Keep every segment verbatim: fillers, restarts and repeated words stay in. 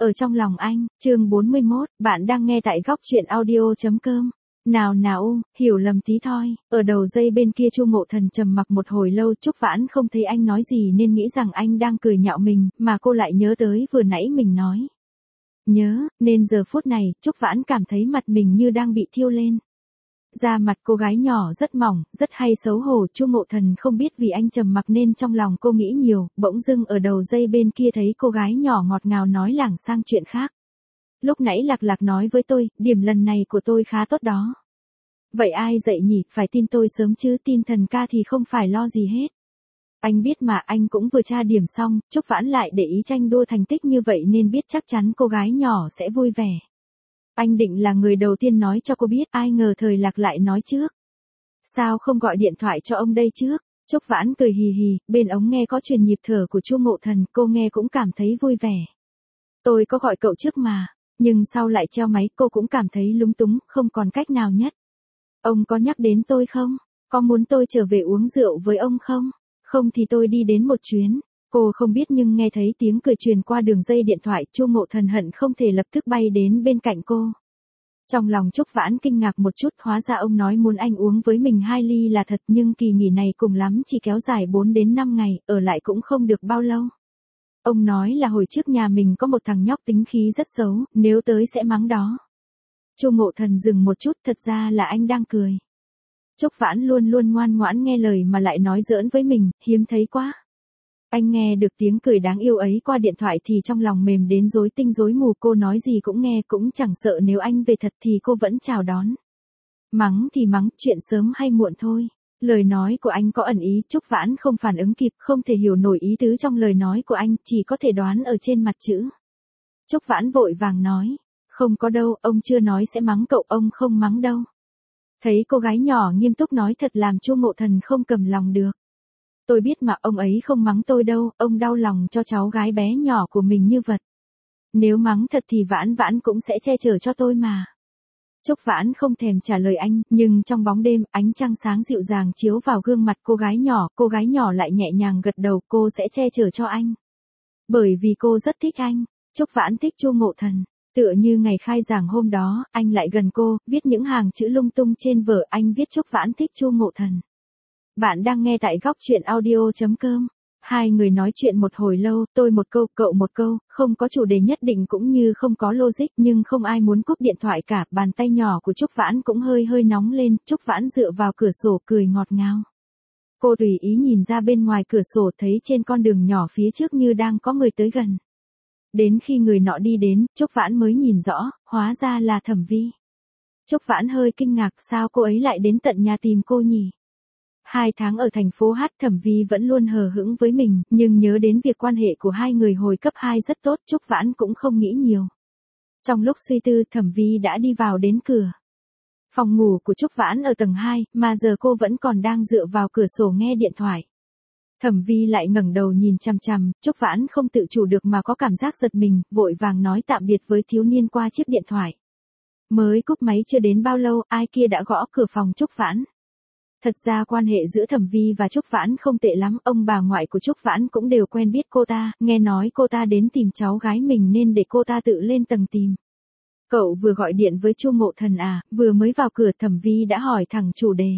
Ở trong lòng anh, chương bốn mươi mốt, bạn đang nghe tại góc truyện audio.com. Nào nào, hiểu lầm tí thôi. Ở đầu dây bên kia Chu Ngộ Thần trầm mặc một hồi lâu, Trúc Vãn không thấy anh nói gì nên nghĩ rằng anh đang cười nhạo mình, mà cô lại nhớ tới vừa nãy mình nói. Nhớ, nên giờ phút này, Trúc Vãn cảm thấy mặt mình như đang bị thiêu lên. Da mặt cô gái nhỏ rất mỏng, rất hay xấu hổ. Chu Ngộ Thần không biết vì anh trầm mặc nên trong lòng cô nghĩ nhiều, bỗng dưng ở đầu dây bên kia thấy cô gái nhỏ ngọt ngào nói lảng sang chuyện khác. Lúc nãy Lạc Lạc nói với tôi, điểm lần này của tôi khá tốt đó. Vậy ai dạy nhỉ, phải tin tôi sớm chứ, tin thần ca thì không phải lo gì hết. Anh biết mà, anh cũng vừa tra điểm xong, Trúc Vãn lại để ý tranh đua thành tích như vậy nên biết chắc chắn cô gái nhỏ sẽ vui vẻ. Anh định là người đầu tiên nói cho cô biết, ai ngờ thời Lạc lại nói trước. Sao không gọi điện thoại cho ông đây trước? Trúc Vãn cười hì hì, bên ống nghe có truyền nhịp thở của Chu Ngộ Thần, cô nghe cũng cảm thấy vui vẻ. Tôi có gọi cậu trước mà, nhưng sau lại treo máy, cô cũng cảm thấy lúng túng, không còn cách nào nhất. Ông có nhắc đến tôi không? Có muốn tôi trở về uống rượu với ông không? Không thì tôi đi đến một chuyến. Cô không biết nhưng nghe thấy tiếng cười truyền qua đường dây điện thoại, Chu Ngộ Thần hận không thể lập tức bay đến bên cạnh cô. Trong lòng Trúc Vãn kinh ngạc một chút, hóa ra ông nói muốn anh uống với mình hai ly là thật, nhưng kỳ nghỉ này cùng lắm chỉ kéo dài bốn đến năm ngày, ở lại cũng không được bao lâu. Ông nói là hồi trước nhà mình có một thằng nhóc tính khí rất xấu, nếu tới sẽ mắng đó. Chu Ngộ Thần dừng một chút, thật ra là anh đang cười. Trúc Vãn luôn luôn ngoan ngoãn nghe lời mà lại nói giỡn với mình, hiếm thấy quá. Anh nghe được tiếng cười đáng yêu ấy qua điện thoại thì trong lòng mềm đến rối tinh rối mù, cô nói gì cũng nghe, cũng chẳng sợ nếu anh về thật thì cô vẫn chào đón. Mắng thì mắng, chuyện sớm hay muộn thôi. Lời nói của anh có ẩn ý, Trúc Vãn không phản ứng kịp, không thể hiểu nổi ý tứ trong lời nói của anh, chỉ có thể đoán ở trên mặt chữ. Trúc Vãn vội vàng nói, không có đâu, ông chưa nói sẽ mắng cậu, ông không mắng đâu. Thấy cô gái nhỏ nghiêm túc nói thật làm Chu Ngộ Thần không cầm lòng được. Tôi biết mà, ông ấy không mắng tôi đâu, ông đau lòng cho cháu gái bé nhỏ của mình như vật. Nếu mắng thật thì Vãn Vãn cũng sẽ che chở cho tôi mà. Trúc Vãn không thèm trả lời anh, nhưng trong bóng đêm, ánh trăng sáng dịu dàng chiếu vào gương mặt cô gái nhỏ, cô gái nhỏ lại nhẹ nhàng gật đầu, cô sẽ che chở cho anh. Bởi vì cô rất thích anh. Trúc Vãn thích Chu Ngộ Thần. Tựa như ngày khai giảng hôm đó, anh lại gần cô, viết những hàng chữ lung tung trên vở, anh viết Trúc Vãn thích Chu Ngộ Thần. Bạn đang nghe tại góc truyện audio.com. Hai người nói chuyện một hồi lâu, tôi một câu, cậu một câu, không có chủ đề nhất định cũng như không có logic, nhưng không ai muốn cúp điện thoại cả. Bàn tay nhỏ của Trúc Vãn cũng hơi hơi nóng lên, Trúc Vãn dựa vào cửa sổ cười ngọt ngào. Cô tùy ý nhìn ra bên ngoài cửa sổ, thấy trên con đường nhỏ phía trước như đang có người tới gần. Đến khi người nọ đi đến, Trúc Vãn mới nhìn rõ, hóa ra là Thẩm Vi. Trúc Vãn hơi kinh ngạc, sao cô ấy lại đến tận nhà tìm cô nhỉ? Hai tháng ở thành phố Hát, Thẩm Vi vẫn luôn hờ hững với mình, nhưng nhớ đến việc quan hệ của hai người hồi cấp hai rất tốt, Trúc Vãn cũng không nghĩ nhiều. Trong lúc suy tư, Thẩm Vi đã đi vào đến cửa. Phòng ngủ của Trúc Vãn ở tầng hai, mà giờ cô vẫn còn đang dựa vào cửa sổ nghe điện thoại. Thẩm Vi lại ngẩng đầu nhìn chằm chằm, Trúc Vãn không tự chủ được mà có cảm giác giật mình, vội vàng nói tạm biệt với thiếu niên qua chiếc điện thoại. Mới cúp máy chưa đến bao lâu, ai kia đã gõ cửa phòng Trúc Vãn. Thật ra quan hệ giữa Thẩm Vi và Trúc Vãn không tệ lắm, ông bà ngoại của Trúc Vãn cũng đều quen biết cô ta, nghe nói cô ta đến tìm cháu gái mình nên để cô ta tự lên tầng tìm. Cậu vừa gọi điện với Chu Ngộ Thần à? Vừa mới vào cửa Thẩm Vi đã hỏi thẳng chủ đề.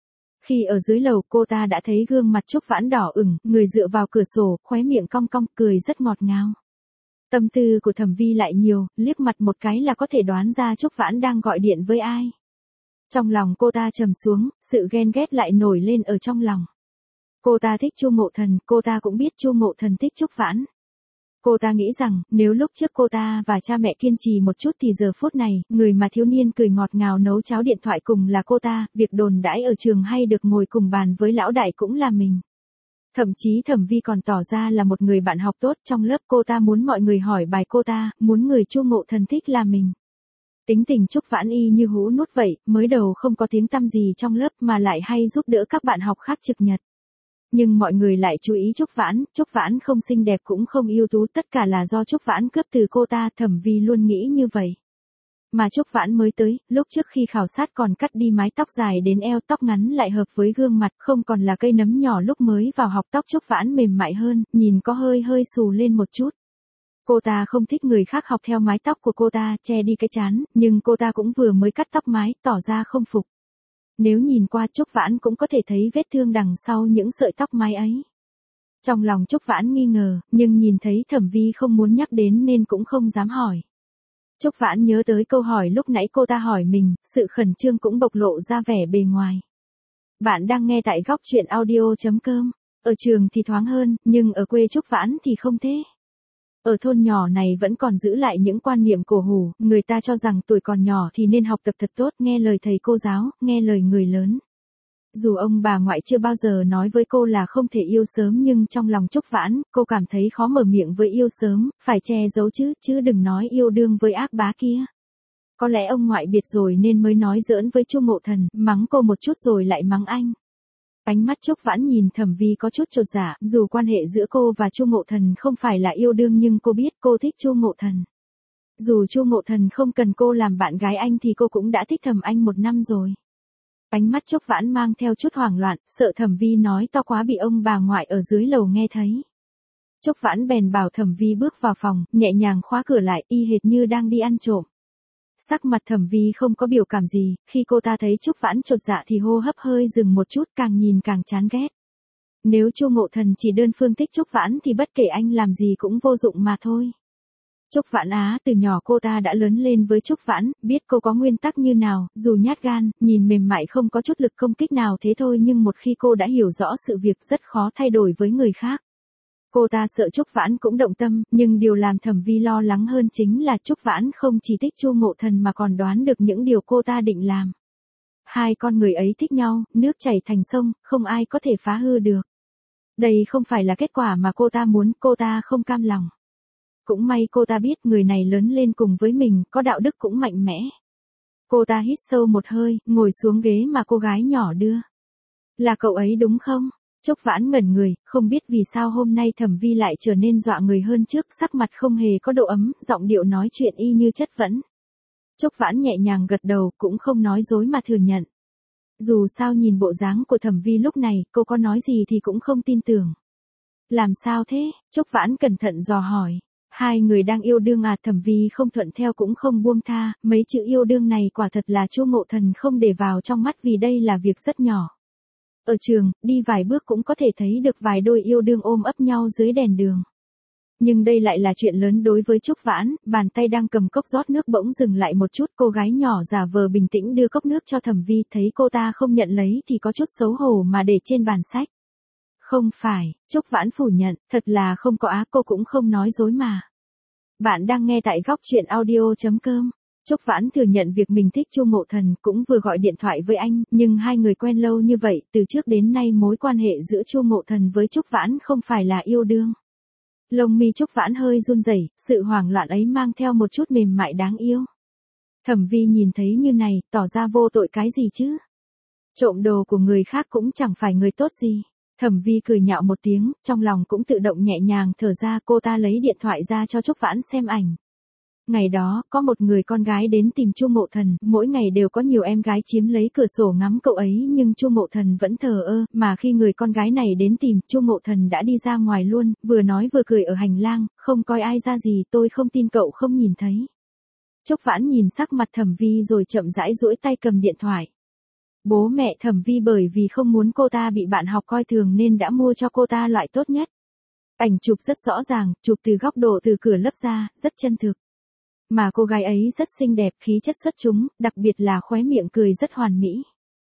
Khi ở dưới lầu cô ta đã thấy gương mặt Trúc Vãn đỏ ửng, người dựa vào cửa sổ, khóe miệng cong cong, cười rất ngọt ngào. Tâm tư của Thẩm Vi lại nhiều, liếc mặt một cái là có thể đoán ra Trúc Vãn đang gọi điện với ai. Trong lòng cô ta trầm xuống, sự ghen ghét lại nổi lên ở trong lòng. Cô ta thích Chu Ngộ Thần, cô ta cũng biết Chu Ngộ Thần thích Trúc Vãn. Cô ta nghĩ rằng, nếu lúc trước cô ta và cha mẹ kiên trì một chút thì giờ phút này, người mà thiếu niên cười ngọt ngào nấu cháo điện thoại cùng là cô ta, việc đồn đãi ở trường hay được ngồi cùng bàn với lão đại cũng là mình. Thậm chí Thẩm Vi còn tỏ ra là một người bạn học tốt trong lớp, cô ta muốn mọi người hỏi bài cô ta, muốn người Chu Ngộ Thần thích là mình. Tính tình Trúc Vãn y như hũ nút vậy, mới đầu không có tiếng tăm gì trong lớp mà lại hay giúp đỡ các bạn học khác trực nhật. Nhưng mọi người lại chú ý Trúc Vãn, Trúc Vãn không xinh đẹp cũng không ưu tú, tất cả là do Trúc Vãn cướp từ cô ta, Thẩm Vi luôn nghĩ như vậy. Mà Trúc Vãn mới tới, lúc trước khi khảo sát còn cắt đi mái tóc dài đến eo, tóc ngắn lại hợp với gương mặt, không còn là cây nấm nhỏ lúc mới vào học, tóc Trúc Vãn mềm mại hơn, nhìn có hơi hơi xù lên một chút. Cô ta không thích người khác học theo mái tóc của cô ta, che đi cái trán, nhưng cô ta cũng vừa mới cắt tóc mái, tỏ ra không phục. Nếu nhìn qua Trúc Vãn cũng có thể thấy vết thương đằng sau những sợi tóc mái ấy. Trong lòng Trúc Vãn nghi ngờ, nhưng nhìn thấy Thẩm Vi không muốn nhắc đến nên cũng không dám hỏi. Trúc Vãn nhớ tới câu hỏi lúc nãy cô ta hỏi mình, sự khẩn trương cũng bộc lộ ra vẻ bề ngoài. Bạn đang nghe tại góc truyện audio.com. Ở trường thì thoáng hơn, nhưng ở quê Trúc Vãn thì không thế. Ở thôn nhỏ này vẫn còn giữ lại những quan niệm cổ hủ, người ta cho rằng tuổi còn nhỏ thì nên học tập thật tốt, nghe lời thầy cô giáo, nghe lời người lớn. Dù ông bà ngoại chưa bao giờ nói với cô là không thể yêu sớm nhưng trong lòng Trúc Vãn, cô cảm thấy khó mở miệng với yêu sớm, phải che giấu chứ, chứ đừng nói yêu đương với ác bá kia. Có lẽ ông ngoại biệt rồi nên mới nói giỡn với Chu Ngộ Thần, mắng cô một chút rồi lại mắng anh. Ánh mắt Trúc Vãn nhìn Thẩm Vi có chút chột dạ, dù quan hệ giữa cô và Chu Ngộ Thần không phải là yêu đương nhưng cô biết cô thích Chu Ngộ Thần. Dù Chu Ngộ Thần không cần cô làm bạn gái anh thì cô cũng đã thích thầm anh một năm rồi. Ánh mắt Trúc Vãn mang theo chút hoảng loạn, sợ Thẩm Vi nói to quá bị ông bà ngoại ở dưới lầu nghe thấy. Trúc Vãn bèn bảo Thẩm Vi bước vào phòng, nhẹ nhàng khóa cửa lại, y hệt như đang đi ăn trộm. Sắc mặt Thẩm Vi không có biểu cảm gì, khi cô ta thấy Trúc Vãn chột dạ thì hô hấp hơi dừng một chút, càng nhìn càng chán ghét. Nếu Chu Ngộ Thần chỉ đơn phương thích Trúc Vãn thì bất kể anh làm gì cũng vô dụng mà thôi. Trúc Vãn á, từ nhỏ cô ta đã lớn lên với Trúc Vãn, biết cô có nguyên tắc như nào, dù nhát gan, nhìn mềm mại không có chút lực công kích nào thế thôi nhưng một khi cô đã hiểu rõ sự việc rất khó thay đổi với người khác. Cô ta sợ Trúc Vãn cũng động tâm, nhưng điều làm Thẩm Vi lo lắng hơn chính là Trúc Vãn không chỉ thích Chu Ngộ Thần mà còn đoán được những điều cô ta định làm. Hai con người ấy thích nhau, nước chảy thành sông, không ai có thể phá hư được. Đây không phải là kết quả mà cô ta muốn, cô ta không cam lòng. Cũng may cô ta biết người này lớn lên cùng với mình, có đạo đức cũng mạnh mẽ. Cô ta hít sâu một hơi, ngồi xuống ghế mà cô gái nhỏ đưa. Là cậu ấy đúng không? Trúc Vãn ngẩn người, không biết vì sao hôm nay Thẩm Vi lại trở nên dọa người hơn trước, sắc mặt không hề có độ ấm, giọng điệu nói chuyện y như chất vấn. Trúc Vãn nhẹ nhàng gật đầu, cũng không nói dối mà thừa nhận. Dù sao nhìn bộ dáng của Thẩm Vi lúc này, cô có nói gì thì cũng không tin tưởng. Làm sao thế? Trúc Vãn cẩn thận dò hỏi. Hai người đang yêu đương à? Thẩm Vi không thuận theo cũng không buông tha, mấy chữ yêu đương này quả thật là Chu Ngộ Thần không để vào trong mắt vì đây là việc rất nhỏ. Ở trường, đi vài bước cũng có thể thấy được vài đôi yêu đương ôm ấp nhau dưới đèn đường. Nhưng đây lại là chuyện lớn đối với Trúc Vãn, bàn tay đang cầm cốc rót nước bỗng dừng lại một chút, cô gái nhỏ giả vờ bình tĩnh đưa cốc nước cho Thẩm Vi, thấy cô ta không nhận lấy thì có chút xấu hổ mà để trên bàn sách. Không phải, Trúc Vãn phủ nhận, thật là không có á, cô cũng không nói dối mà. Bạn đang nghe tại góc truyện audio.com. Trúc Vãn thừa nhận việc mình thích Chu Ngộ Thần, cũng vừa gọi điện thoại với anh, nhưng hai người quen lâu như vậy, từ trước đến nay mối quan hệ giữa Chu Ngộ Thần với Trúc Vãn không phải là yêu đương. Lông mi Trúc Vãn hơi run rẩy, sự hoảng loạn ấy mang theo một chút mềm mại đáng yêu. Thẩm Vi nhìn thấy như này, tỏ ra vô tội cái gì chứ? Trộm đồ của người khác cũng chẳng phải người tốt gì. Thẩm Vi cười nhạo một tiếng, trong lòng cũng tự động nhẹ nhàng thở ra, cô ta lấy điện thoại ra cho Trúc Vãn xem ảnh. Ngày đó, có một người con gái đến tìm Chu Ngộ Thần, mỗi ngày đều có nhiều em gái chiếm lấy cửa sổ ngắm cậu ấy nhưng Chu Ngộ Thần vẫn thờ ơ, mà khi người con gái này đến tìm, Chu Ngộ Thần đã đi ra ngoài luôn, vừa nói vừa cười ở hành lang, không coi ai ra gì, tôi không tin cậu không nhìn thấy. Trúc Vãn nhìn sắc mặt Thẩm Vi rồi chậm rãi duỗi tay cầm điện thoại. Bố mẹ Thẩm Vi bởi vì không muốn cô ta bị bạn học coi thường nên đã mua cho cô ta loại tốt nhất. Ảnh chụp rất rõ ràng, chụp từ góc độ từ cửa lớp ra, rất chân thực. Mà cô gái ấy rất xinh đẹp, khí chất xuất chúng, đặc biệt là khóe miệng cười rất hoàn mỹ.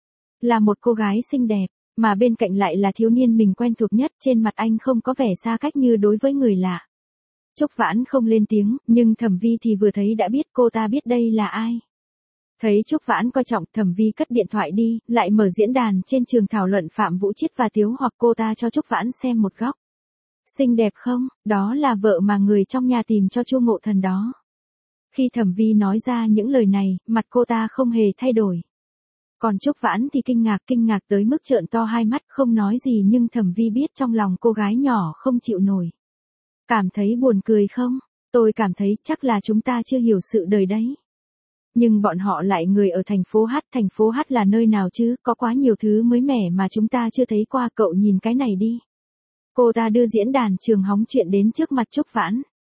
Là một cô gái xinh đẹp, mà bên cạnh lại là thiếu niên mình quen thuộc nhất, trên mặt anh không có vẻ xa cách như đối với người lạ. Trúc Vãn không lên tiếng, nhưng Thẩm Vi thì vừa thấy đã biết cô ta biết đây là ai. Thấy Trúc Vãn coi trọng, Thẩm Vi cất điện thoại đi, lại mở diễn đàn trên trường thảo luận Phạm Vũ Chiết và Tiếu Hoặc, cô ta cho Trúc Vãn xem một góc. Xinh đẹp không? Đó là vợ mà người trong nhà tìm cho Chu Ngộ Thần đó. Khi Thẩm Vi nói ra những lời này, mặt cô ta không hề thay đổi. Còn Trúc Vãn thì kinh ngạc, kinh ngạc tới mức trợn to hai mắt, không nói gì nhưng Thẩm Vi biết trong lòng cô gái nhỏ không chịu nổi. Cảm thấy buồn cười không? Tôi cảm thấy chắc là chúng ta chưa hiểu sự đời đấy. Nhưng bọn họ lại người ở thành phố H, thành phố H là nơi nào chứ, có quá nhiều thứ mới mẻ mà chúng ta chưa thấy qua, cậu nhìn cái này đi. Cô ta đưa diễn đàn trường hóng chuyện đến trước mặt Trúc Vãn.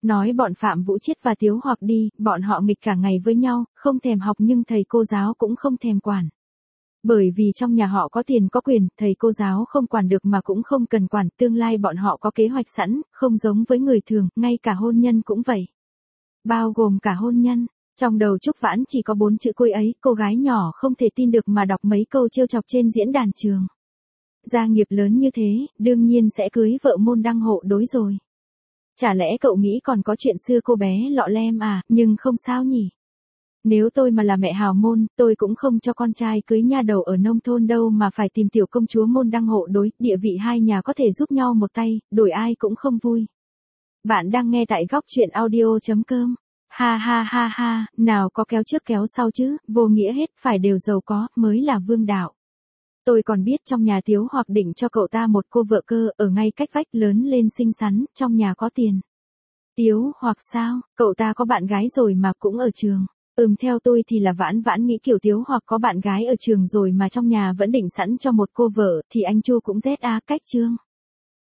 Nói bọn Phạm Vũ Chiết và Tiếu Hoặc đi, bọn họ nghịch cả ngày với nhau, không thèm học nhưng thầy cô giáo cũng không thèm quản. Bởi vì trong nhà họ có tiền có quyền, thầy cô giáo không quản được mà cũng không cần quản, tương lai bọn họ có kế hoạch sẵn, không giống với người thường, ngay cả hôn nhân cũng vậy. Bao gồm cả hôn nhân, trong đầu Trúc Vãn chỉ có bốn chữ côi ấy, cô gái nhỏ không thể tin được mà đọc mấy câu trêu chọc trên diễn đàn trường. Gia nghiệp lớn như thế, đương nhiên sẽ cưới vợ môn đăng hộ đối rồi. Chả lẽ cậu nghĩ còn có chuyện xưa cô bé lọ lem à, nhưng không sao nhỉ. Nếu tôi mà là mẹ hào môn, tôi cũng không cho con trai cưới nha đầu ở nông thôn đâu mà phải tìm tiểu công chúa môn đăng hộ đối, địa vị hai nhà có thể giúp nhau một tay, đổi ai cũng không vui. Bạn đang nghe tại góc truyện audio chấm com. Ha ha ha ha, nào có kéo trước kéo sau chứ, vô nghĩa hết, phải đều giàu có, mới là vương đạo. Tôi còn biết trong nhà Tiếu Hoặc định cho cậu ta một cô vợ cơ, ở ngay cách vách, lớn lên xinh xắn, trong nhà có tiền. Tiếu Hoặc sao, cậu ta có bạn gái rồi mà cũng ở trường. Ừm theo tôi thì là Vãn Vãn nghĩ kiểu Tiếu Hoặc có bạn gái ở trường rồi mà trong nhà vẫn định sẵn cho một cô vợ, thì anh Chu cũng rét a cách chương.